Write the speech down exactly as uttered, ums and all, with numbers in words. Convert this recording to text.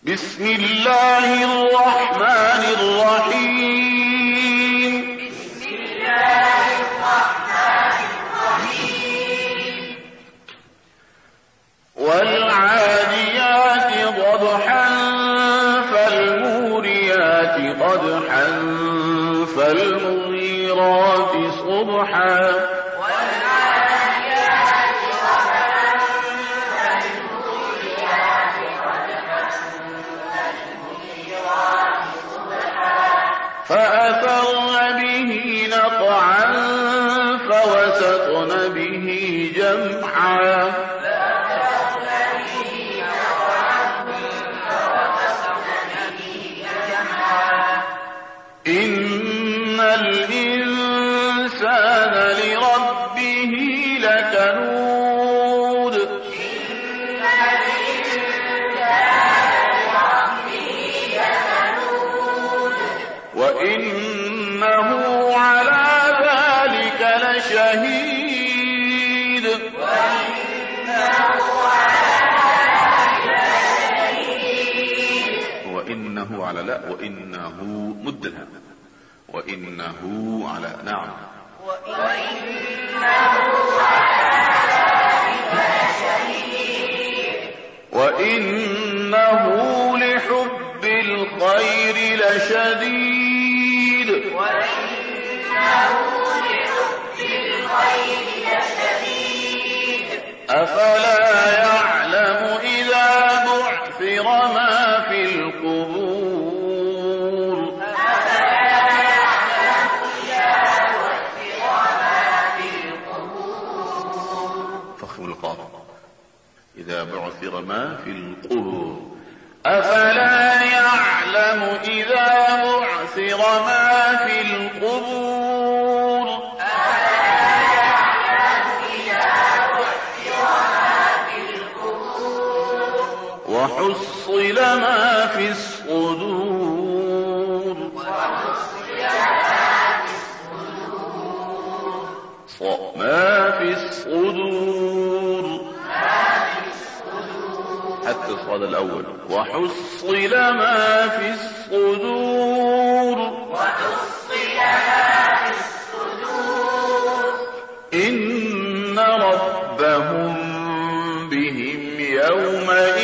بسم الله الرحمن الرحيم. بسم الله الرحمن الرحيم. والعاديات ضبحا فالموريات قدحا فالمغيرات صبحا فأثرن به نقعا فوسطن به جمعا إن الإنسان لربه لكنود وإنه على ذلك لشهيد وإنه على لا وإنه مدها وإنه على نعم وإنه لحب الخير لشديد أفلا يعلم إذا بعثر ما في القبور فخم القاف إذا بعثر ما في القبور أفلا يعلم إذا بعثر ما في القبور وحصل ما في الصدور ما في الصدور حتى الصاد الأول وحصل ما في الصدور إن ربهم بهم يومئذ